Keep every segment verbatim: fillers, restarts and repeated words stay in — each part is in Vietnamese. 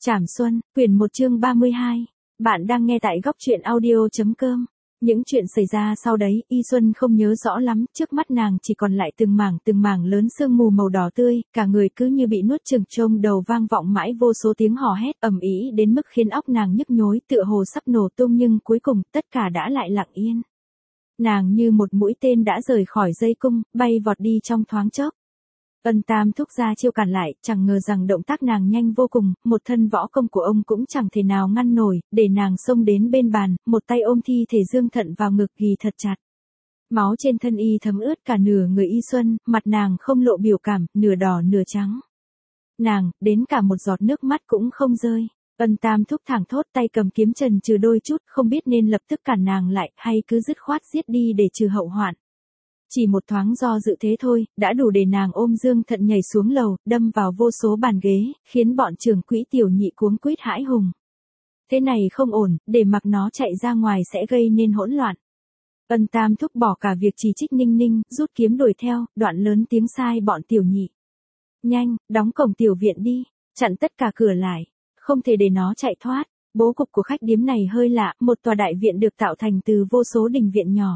Trảm Xuân, quyển một chương ba mươi hai. Bạn đang nghe tại góc truyện audio.com. Những chuyện xảy ra sau đấy, Y Xuân không nhớ rõ lắm, trước mắt nàng chỉ còn lại từng mảng từng mảng lớn sương mù màu đỏ tươi, cả người cứ như bị nuốt chửng, trông đầu vang vọng mãi vô số tiếng hò hét ầm ĩ đến mức khiến óc nàng nhức nhối, tựa hồ sắp nổ tung, nhưng cuối cùng tất cả đã lại lặng yên. Nàng như một mũi tên đã rời khỏi dây cung, bay vọt đi trong thoáng chốc. Ân Tam Thúc ra chiêu cản lại, chẳng ngờ rằng động tác nàng nhanh vô cùng, một thân võ công của ông cũng chẳng thể nào ngăn nổi, để nàng xông đến bên bàn, một tay ôm thi thể Dương Thận vào ngực ghì thật chặt. Máu trên thân y thấm ướt cả nửa người Y Xuân, mặt nàng không lộ biểu cảm, nửa đỏ nửa trắng. Nàng, đến cả một giọt nước mắt cũng không rơi. Ân Tam Thúc thẳng thốt, tay cầm kiếm trần trừ đôi chút, không biết nên lập tức cản nàng lại, hay cứ dứt khoát giết đi để trừ hậu hoạn. Chỉ một thoáng do dự thế thôi, đã đủ để nàng ôm Dương Thận nhảy xuống lầu, đâm vào vô số bàn ghế, khiến bọn trưởng quỹ tiểu nhị cuống quýt hãi hùng. Thế này không ổn, để mặc nó chạy ra ngoài sẽ gây nên hỗn loạn. Ân Tam Thúc bỏ cả việc chỉ trích Ninh Ninh, rút kiếm đuổi theo, đoạn lớn tiếng sai bọn tiểu nhị. Nhanh, đóng cổng tiểu viện đi, chặn tất cả cửa lại, không thể để nó chạy thoát. Bố cục của khách điếm này hơi lạ, một tòa đại viện được tạo thành từ vô số đình viện nhỏ.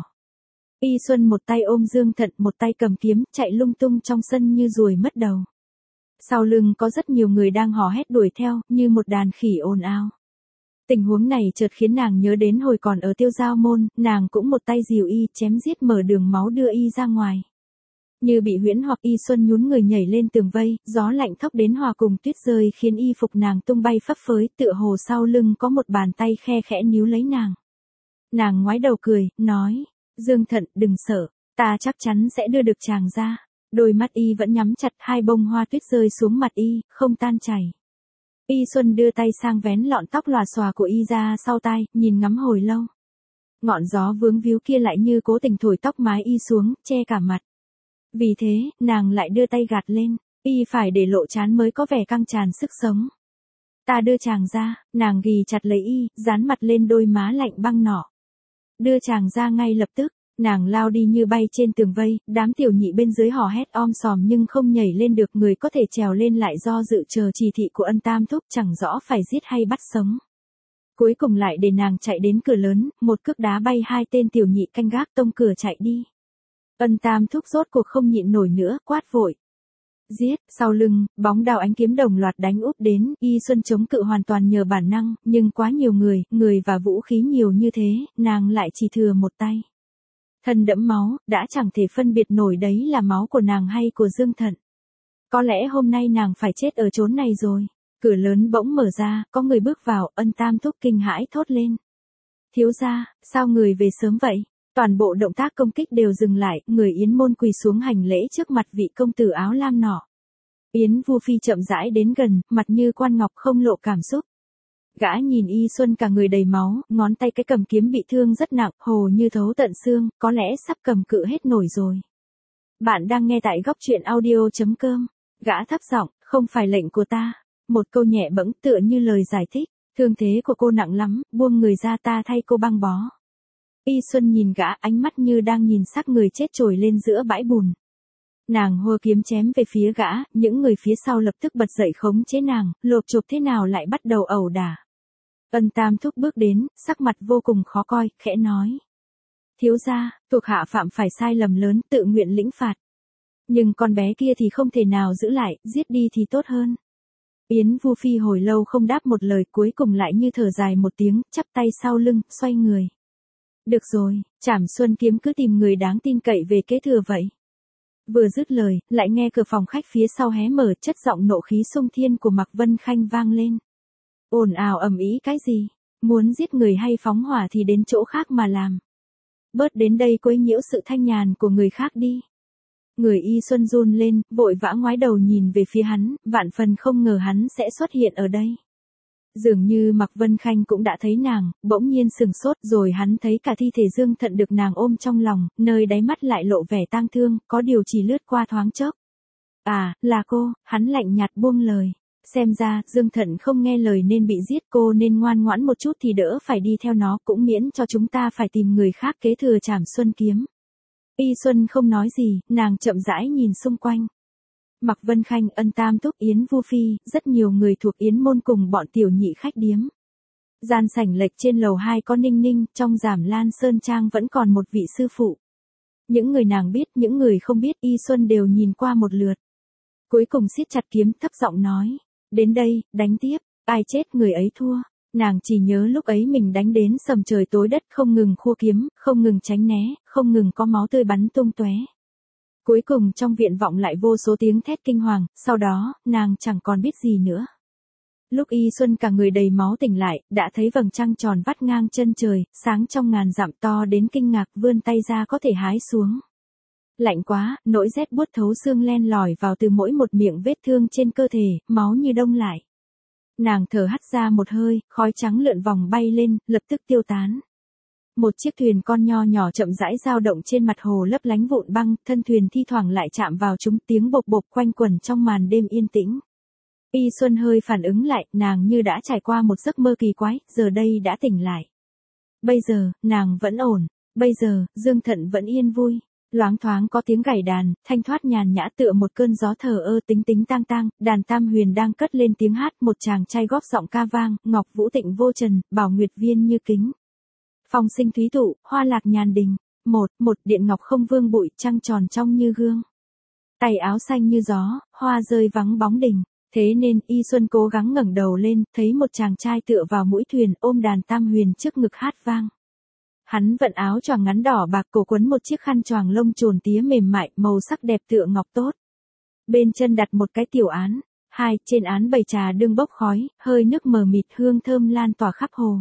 Y Xuân một tay ôm Dương Thận, một tay cầm kiếm, chạy lung tung trong sân như ruồi mất đầu. Sau lưng có rất nhiều người đang hò hét đuổi theo, như một đàn khỉ ồn ào. Tình huống này chợt khiến nàng nhớ đến hồi còn ở Tiêu Giao Môn, nàng cũng một tay dìu y, chém giết mở đường máu đưa y ra ngoài. Như bị huyễn hoặc, Y Xuân nhún người nhảy lên tường vây, gió lạnh thốc đến hòa cùng tuyết rơi khiến y phục nàng tung bay phấp phới, tựa hồ sau lưng có một bàn tay khe khẽ níu lấy nàng. Nàng ngoái đầu cười, nói: Dương Thận, đừng sợ, ta chắc chắn sẽ đưa được chàng ra. Đôi mắt y vẫn nhắm chặt, hai bông hoa tuyết rơi xuống mặt y, không tan chảy. Y Xuân đưa tay sang vén lọn tóc lòa xòa của y ra sau tai, nhìn ngắm hồi lâu. Ngọn gió vướng víu kia lại như cố tình thổi tóc mái y xuống, che cả mặt. Vì thế, nàng lại đưa tay gạt lên, y phải để lộ trán mới có vẻ căng tràn sức sống. Ta đưa chàng ra, nàng ghì chặt lấy y, dán mặt lên đôi má lạnh băng nọ. Đưa chàng ra ngay lập tức, nàng lao đi như bay trên tường vây, đám tiểu nhị bên dưới hò hét om sòm nhưng không nhảy lên được, người có thể trèo lên lại do dự chờ chỉ thị của Ân Tam Thúc, chẳng rõ phải giết hay bắt sống. Cuối cùng lại để nàng chạy đến cửa lớn, một cước đá bay hai tên tiểu nhị canh gác tông cửa chạy đi. Ân Tam Thúc rốt cuộc không nhịn nổi nữa, quát vội: Giết! Sau lưng, bóng đao ánh kiếm đồng loạt đánh úp đến, Y Xuân chống cự hoàn toàn nhờ bản năng, nhưng quá nhiều người, người và vũ khí nhiều như thế, nàng lại chỉ thừa một tay. Thân đẫm máu, đã chẳng thể phân biệt nổi đấy là máu của nàng hay của Dương Thận. Có lẽ hôm nay nàng phải chết ở chốn này rồi. Cửa lớn bỗng mở ra, có người bước vào, Ân Tam Thúc kinh hãi thốt lên: Thiếu gia, sao người về sớm vậy? Toàn bộ động tác công kích đều dừng lại, người Yến môn quỳ xuống hành lễ trước mặt vị công tử áo lam nọ. Yến Vu Phi chậm rãi đến gần, mặt như quan ngọc không lộ cảm xúc. Gã nhìn Y Xuân cả người đầy máu, ngón tay cái cầm kiếm bị thương rất nặng, hồ như thấu tận xương, có lẽ sắp cầm cự hết nổi rồi. Bạn đang nghe tại góc truyện audio.com. Gã thấp giọng: Không phải lệnh của ta. Một câu nhẹ bẫng tựa như lời giải thích. Thương thế của cô nặng lắm, buông người ra ta thay cô băng bó. Y Xuân nhìn gã, ánh mắt như đang nhìn xác người chết trồi lên giữa bãi bùn. Nàng hô kiếm chém về phía gã, những người phía sau lập tức bật dậy khống chế nàng, lộp chộp thế nào lại bắt đầu ẩu đả. Ân Tam Thúc bước đến, sắc mặt vô cùng khó coi, khẽ nói: Thiếu gia, thuộc hạ phạm phải sai lầm lớn, tự nguyện lĩnh phạt. Nhưng con bé kia thì không thể nào giữ lại, giết đi thì tốt hơn. Yến Vu Phi hồi lâu không đáp một lời, cuối cùng lại như thở dài một tiếng, chắp tay sau lưng, xoay người. Được rồi, Trảm Xuân Kiếm cứ tìm người đáng tin cậy về kế thừa vậy. Vừa dứt lời, lại nghe cửa phòng khách phía sau hé mở, chất giọng nộ khí xung thiên của Mạc Vân Khanh vang lên. Ồn ào ầm ĩ cái gì? Muốn giết người hay phóng hỏa thì đến chỗ khác mà làm. Bớt đến đây quấy nhiễu sự thanh nhàn của người khác đi. Người Y Xuân run lên, vội vã ngoái đầu nhìn về phía hắn, vạn phần không ngờ hắn sẽ xuất hiện ở đây. Dường như Mạc Vân Khanh cũng đã thấy nàng, bỗng nhiên sừng sốt, rồi hắn thấy cả thi thể Dương Thận được nàng ôm trong lòng, nơi đáy mắt lại lộ vẻ tang thương, có điều chỉ lướt qua thoáng chốc. À, là cô, hắn lạnh nhạt buông lời. Xem ra, Dương Thận không nghe lời nên bị giết, cô nên ngoan ngoãn một chút thì đỡ phải đi theo nó, cũng miễn cho chúng ta phải tìm người khác kế thừa Trảm Xuân Kiếm. Y Xuân không nói gì, nàng chậm rãi nhìn xung quanh. Mạc Vân Khanh, Ân Tam Túc, Yến Vu Phi, rất nhiều người thuộc Yến môn cùng bọn tiểu nhị khách điếm. Gian sảnh lệch trên lầu hai có Ninh Ninh, trong Giảm Lan Sơn Trang vẫn còn một vị sư phụ. Những người nàng biết, những người không biết Y Xuân đều nhìn qua một lượt. Cuối cùng siết chặt kiếm thấp giọng nói. Đến đây, đánh tiếp, ai chết người ấy thua. Nàng chỉ nhớ lúc ấy mình đánh đến sầm trời tối đất, không ngừng khua kiếm, không ngừng tránh né, không ngừng có máu tươi bắn tung tóe. Cuối cùng trong viện vọng lại vô số tiếng thét kinh hoàng, sau đó, nàng chẳng còn biết gì nữa. Lúc Y Xuân cả người đầy máu tỉnh lại, đã thấy vầng trăng tròn vắt ngang chân trời, sáng trong ngàn dặm, to đến kinh ngạc, vươn tay ra có thể hái xuống. Lạnh quá, nỗi rét buốt thấu xương len lỏi vào từ mỗi một miệng vết thương trên cơ thể, máu như đông lại. Nàng thở hắt ra một hơi, khói trắng lượn vòng bay lên, lập tức tiêu tán. Một chiếc thuyền con nho nhỏ chậm rãi dao động trên mặt hồ lấp lánh vụn băng, thân thuyền thi thoảng lại chạm vào chúng, tiếng bộc bộc quanh quẩn trong màn đêm yên tĩnh. Y Xuân hơi phản ứng lại, nàng như đã trải qua một giấc mơ kỳ quái, giờ đây đã tỉnh lại. Bây giờ, nàng vẫn ổn, bây giờ, Dương Thận vẫn yên vui. Loáng thoáng có tiếng gảy đàn, thanh thoát nhàn nhã tựa một cơn gió thờ ơ tính tính tang tang, đàn tam huyền đang cất lên tiếng hát, một chàng trai góp giọng ca vang, ngọc vũ tịnh vô trần, bảo nguyệt viên như kính. Phong sinh thúy tụ, hoa lạc nhàn đình, một, một điện ngọc không vương bụi, trăng tròn trong như gương. Tay áo xanh như gió, hoa rơi vắng bóng đình, thế nên Y Xuân cố gắng ngẩng đầu lên, thấy một chàng trai tựa vào mũi thuyền, ôm đàn tam huyền trước ngực hát vang. Hắn vận áo choàng ngắn đỏ bạc, cổ quấn một chiếc khăn choàng lông trồn tía mềm mại, màu sắc đẹp tựa ngọc tốt. Bên chân đặt một cái tiểu án, hai, trên án bày trà đương bốc khói, hơi nước mờ mịt, hương thơm lan tỏa khắp hồ.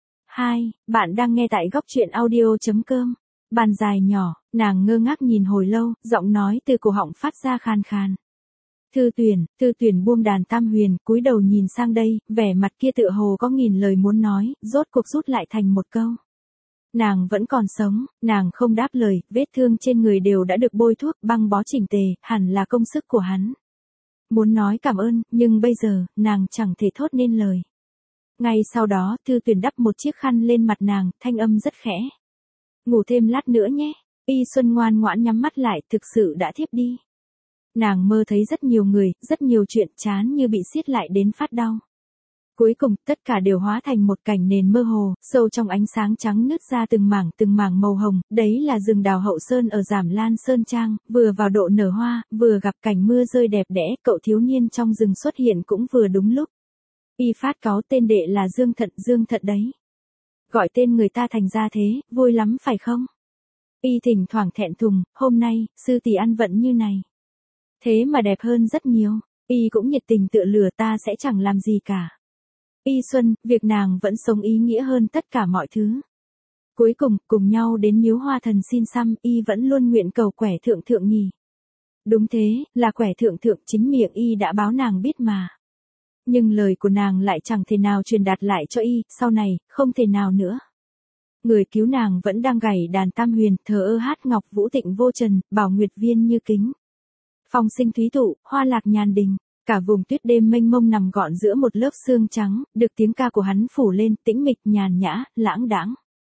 Hai, bạn đang nghe tại góc truyện audio chấm com. Bàn dài nhỏ, nàng ngơ ngác nhìn hồi lâu, giọng nói từ cổ họng phát ra khàn khàn. Thư Tuyển, Thư Tuyển buông đàn tam huyền, cúi đầu nhìn sang đây, vẻ mặt kia tựa hồ có nghìn lời muốn nói, rốt cuộc rút lại thành một câu. Nàng vẫn còn sống, nàng không đáp lời, vết thương trên người đều đã được bôi thuốc, băng bó chỉnh tề, hẳn là công sức của hắn. Muốn nói cảm ơn, nhưng bây giờ, nàng chẳng thể thốt nên lời. Ngay sau đó, Thư Tuyển đắp một chiếc khăn lên mặt nàng, thanh âm rất khẽ. Ngủ thêm lát nữa nhé. Y Xuân ngoan ngoãn nhắm mắt lại, thực sự đã thiếp đi. Nàng mơ thấy rất nhiều người, rất nhiều chuyện, chán như bị siết lại đến phát đau. Cuối cùng, tất cả đều hóa thành một cảnh nền mơ hồ, sâu trong ánh sáng trắng nứt ra từng mảng từng mảng màu hồng, đấy là rừng đào hậu sơn ở Giảm Lan Sơn Trang, vừa vào độ nở hoa, vừa gặp cảnh mưa rơi đẹp đẽ, cậu thiếu niên trong rừng xuất hiện cũng vừa đúng lúc. Y phát cáu tên đệ là Dương Thận, Dương Thận đấy. Gọi tên người ta thành ra thế, vui lắm phải không? Y thỉnh thoảng thẹn thùng, hôm nay, sư tỷ ăn vận như này. Thế mà đẹp hơn rất nhiều, Y cũng nhiệt tình tựa lửa, ta sẽ chẳng làm gì cả. Y Xuân, việc nàng vẫn sống ý nghĩa hơn tất cả mọi thứ. Cuối cùng, cùng nhau đến miếu hoa thần xin xăm, Y vẫn luôn nguyện cầu quẻ thượng thượng nhỉ. Đúng thế, là quẻ thượng thượng, chính miệng Y đã báo nàng biết mà. Nhưng lời của nàng lại chẳng thể nào truyền đạt lại cho Y, sau này, không thể nào nữa. Người cứu nàng vẫn đang gảy đàn tam huyền, thờ ơ hát ngọc vũ tịnh vô trần, bảo nguyệt viên như kính. Phong sinh thúy tụ, hoa lạc nhàn đình. Cả vùng tuyết đêm mênh mông nằm gọn giữa một lớp sương trắng, được tiếng ca của hắn phủ lên, tĩnh mịch, nhàn nhã, lãng đãng.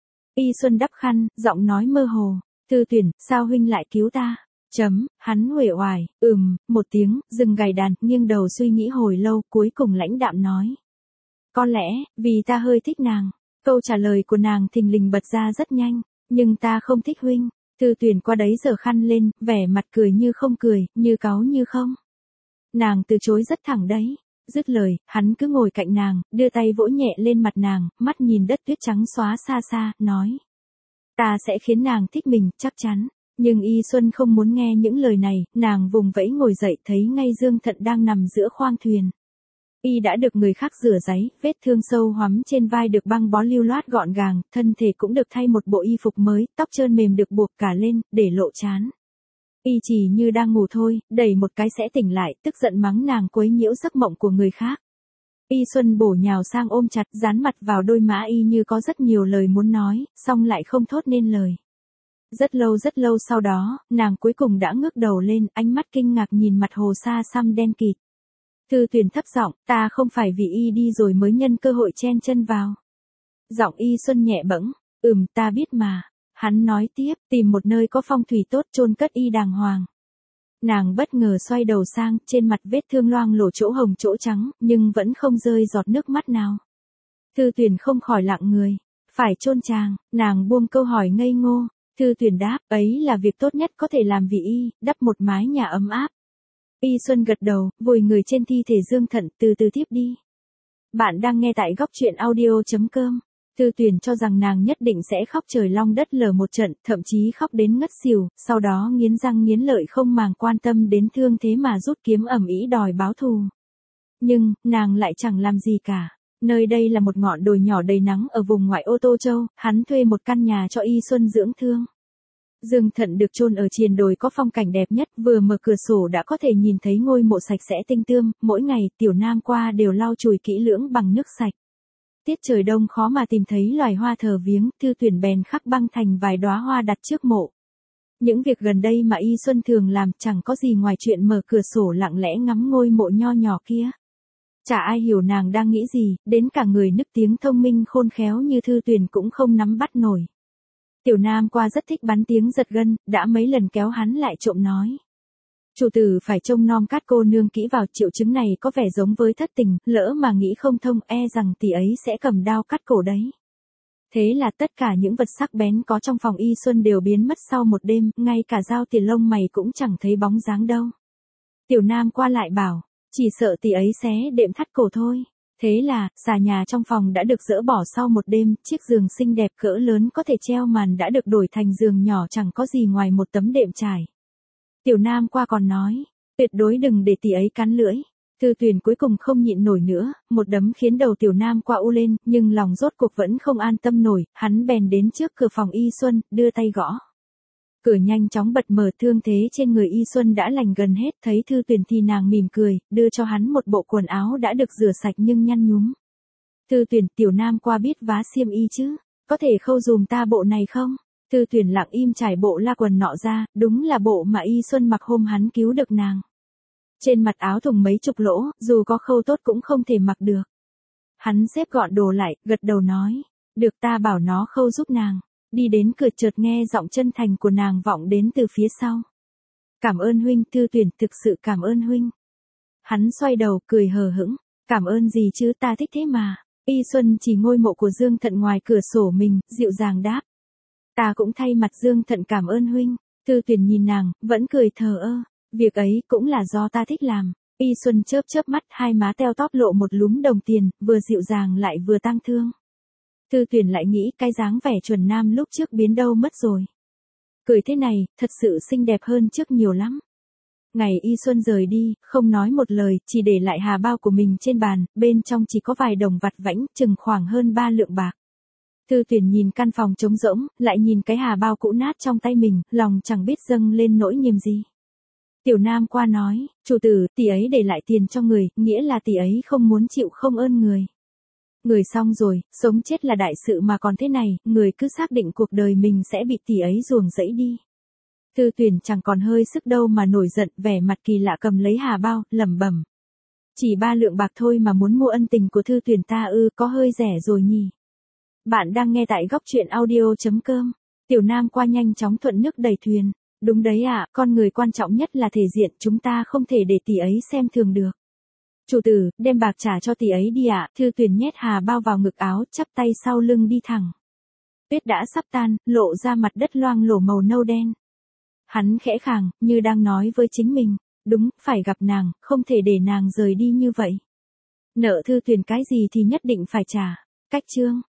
Y Xuân đắp khăn, giọng nói mơ hồ. Thư Tuyển, sao huynh lại cứu ta? Chấm, hắn uể oải, ừm, một tiếng, dừng gảy đàn, nghiêng đầu suy nghĩ hồi lâu, cuối cùng lãnh đạm nói. Có lẽ, vì ta hơi thích nàng. Câu trả lời của nàng thình lình bật ra rất nhanh, nhưng ta không thích huynh. Thư Tuyển qua đấy giở khăn lên, vẻ mặt cười như không cười, như cáu như không. Nàng từ chối rất thẳng đấy. Dứt lời, hắn cứ ngồi cạnh nàng, đưa tay vỗ nhẹ lên mặt nàng, mắt nhìn đất tuyết trắng xóa xa xa, nói. Ta sẽ khiến nàng thích mình, chắc chắn. Nhưng Y Xuân không muốn nghe những lời này, nàng vùng vẫy ngồi dậy, thấy ngay Dương Thận đang nằm giữa khoang thuyền. Y đã được người khác rửa giấy, vết thương sâu hoắm trên vai được băng bó lưu loát gọn gàng, thân thể cũng được thay một bộ y phục mới, tóc trơn mềm được buộc cả lên, để lộ trán. Y chỉ như đang ngủ thôi, đẩy một cái sẽ tỉnh lại, tức giận mắng nàng quấy nhiễu giấc mộng của người khác. Y Xuân bổ nhào sang ôm chặt, dán mặt vào đôi má Y như có rất nhiều lời muốn nói, song lại không thốt nên lời. Rất lâu rất lâu sau đó, nàng cuối cùng đã ngước đầu lên, ánh mắt kinh ngạc nhìn mặt hồ xa xăm đen kịt. Thư Tuyển thấp giọng, ta không phải vì Y đi rồi mới nhân cơ hội chen chân vào. Giọng Y Xuân nhẹ bẫng, ừm, ta biết mà. Hắn nói tiếp, tìm một nơi có phong thủy tốt chôn cất Y đàng hoàng. Nàng bất ngờ xoay đầu sang, trên mặt vết thương loang lổ chỗ hồng chỗ trắng, nhưng vẫn không rơi giọt nước mắt nào. Thư Tuyền không khỏi lặng người. Phải chôn chàng, nàng buông câu hỏi ngây ngô. Thư Tuyền đáp, ấy là việc tốt nhất có thể làm vì y, đắp một mái nhà ấm áp. Y Xuân gật đầu, vùi người trên thi thể Dương Thận, từ từ tiếp đi. Bạn đang nghe tại góc truyện audio chấm com. Thư Tuyền cho rằng nàng nhất định sẽ khóc trời long đất lở một trận, thậm chí khóc đến ngất xỉu, sau đó nghiến răng nghiến lợi không màng quan tâm đến thương thế mà rút kiếm ầm ĩ đòi báo thù. Nhưng, nàng lại chẳng làm gì cả. Nơi đây là một ngọn đồi nhỏ đầy nắng ở vùng ngoại ô Tô Châu, hắn thuê một căn nhà cho Y Xuân dưỡng thương. Dương Thận được chôn ở triền đồi có phong cảnh đẹp nhất, vừa mở cửa sổ đã có thể nhìn thấy ngôi mộ sạch sẽ tinh tươm, mỗi ngày Tiểu Nam qua đều lau chùi kỹ lưỡng bằng nước sạch. Tiết trời đông khó mà tìm thấy loài hoa thờ viếng, Thư Tuyền bèn khắc băng thành vài đóa hoa đặt trước mộ. Những việc gần đây mà Y Xuân thường làm chẳng có gì ngoài chuyện mở cửa sổ lặng lẽ ngắm ngôi mộ nho nhỏ kia. Chả ai hiểu nàng đang nghĩ gì, đến cả người nức tiếng thông minh khôn khéo như Thư Tuyền cũng không nắm bắt nổi. Tiểu Nam qua rất thích bắn tiếng giật gân, đã mấy lần kéo hắn lại trộm nói. Chủ tử phải trông nom Cát cô nương kỹ vào, triệu chứng này có vẻ giống với thất tình, lỡ mà nghĩ không thông e rằng tỷ ấy sẽ cầm đao cắt cổ đấy. Thế là tất cả những vật sắc bén có trong phòng Y Xuân đều biến mất sau một đêm, ngay cả dao tiền lông mày cũng chẳng thấy bóng dáng đâu. Tiểu Nam qua lại bảo, chỉ sợ tỷ ấy xé đệm thắt cổ thôi. Thế là, xà nhà trong phòng đã được dỡ bỏ sau một đêm, chiếc giường xinh đẹp cỡ lớn có thể treo màn đã được đổi thành giường nhỏ chẳng có gì ngoài một tấm đệm trải. Tiểu Nam qua còn nói, tuyệt đối đừng để tỷ ấy cắn lưỡi. Thư Tuyền cuối cùng không nhịn nổi nữa, một đấm khiến đầu Tiểu Nam qua u lên, nhưng lòng rốt cuộc vẫn không an tâm nổi, hắn bèn đến trước cửa phòng Y Xuân, đưa tay gõ. Cửa nhanh chóng bật mở, thương thế trên người Y Xuân đã lành gần hết, thấy Thư Tuyền thì nàng mỉm cười, đưa cho hắn một bộ quần áo đã được rửa sạch nhưng nhăn nhúm. Thư Tuyền, Tiểu Nam qua biết vá xiêm y chứ, có thể khâu dùm ta bộ này không? Thư Tuyền lặng im trải bộ la quần nọ ra, đúng là bộ mà Y Xuân mặc hôm hắn cứu được nàng. Trên mặt áo thùng mấy chục lỗ, dù có khâu tốt cũng không thể mặc được. Hắn xếp gọn đồ lại, gật đầu nói, được, ta bảo nó khâu giúp nàng. Đi đến cửa chợt nghe giọng chân thành của nàng vọng đến từ phía sau. Cảm ơn huynh. Thư Tuyền, thực sự cảm ơn huynh. Hắn xoay đầu, cười hờ hững, cảm ơn gì chứ, ta thích thế mà. Y Xuân chỉ ngôi mộ của Dương Thận ngoài cửa sổ mình, dịu dàng đáp. Ta cũng thay mặt Dương Thận cảm ơn huynh. Thư Tuyền nhìn nàng, vẫn cười thờ ơ, việc ấy cũng là do ta thích làm. Y Xuân chớp chớp mắt, hai má teo tóp lộ một lúm đồng tiền, vừa dịu dàng lại vừa tang thương. Thư Tuyền lại nghĩ cái dáng vẻ chuẩn nam lúc trước biến đâu mất rồi. Cười thế này, thật sự xinh đẹp hơn trước nhiều lắm. Ngày Y Xuân rời đi, không nói một lời, chỉ để lại hà bao của mình trên bàn, bên trong chỉ có vài đồng vặt vãnh, chừng khoảng hơn ba lượng bạc. Thư Tuyền nhìn căn phòng trống rỗng, lại nhìn cái hà bao cũ nát trong tay mình, lòng chẳng biết dâng lên nỗi niềm gì. Tiểu Nam qua nói, chủ tử, tỷ ấy để lại tiền cho người, nghĩa là tỷ ấy không muốn chịu không ơn người. Người xong rồi, sống chết là đại sự mà còn thế này, người cứ xác định cuộc đời mình sẽ bị tỷ ấy ruồng rẫy đi. Thư Tuyền chẳng còn hơi sức đâu mà nổi giận, vẻ mặt kỳ lạ cầm lấy hà bao, lẩm bẩm. Chỉ ba lượng bạc thôi mà muốn mua ân tình của Thư Tuyền ta ư, có hơi rẻ rồi nhỉ. Bạn đang nghe tại góc truyện audio chấm com. Tiểu Nam qua nhanh chóng thuận nước đẩy thuyền. Đúng đấy ạ, à, con người quan trọng nhất là thể diện, chúng ta không thể để tỷ ấy xem thường được. Chủ tử, đem bạc trả cho tỷ ấy đi ạ. À. Thư Tuyền nhét hà bao vào ngực áo, chắp tay sau lưng đi thẳng. Tuyết đã sắp tan, lộ ra mặt đất loang lổ màu nâu đen. Hắn khẽ khàng, như đang nói với chính mình, đúng, phải gặp nàng, không thể để nàng rời đi như vậy. Nợ Thư Tuyền cái gì thì nhất định phải trả. Cách chương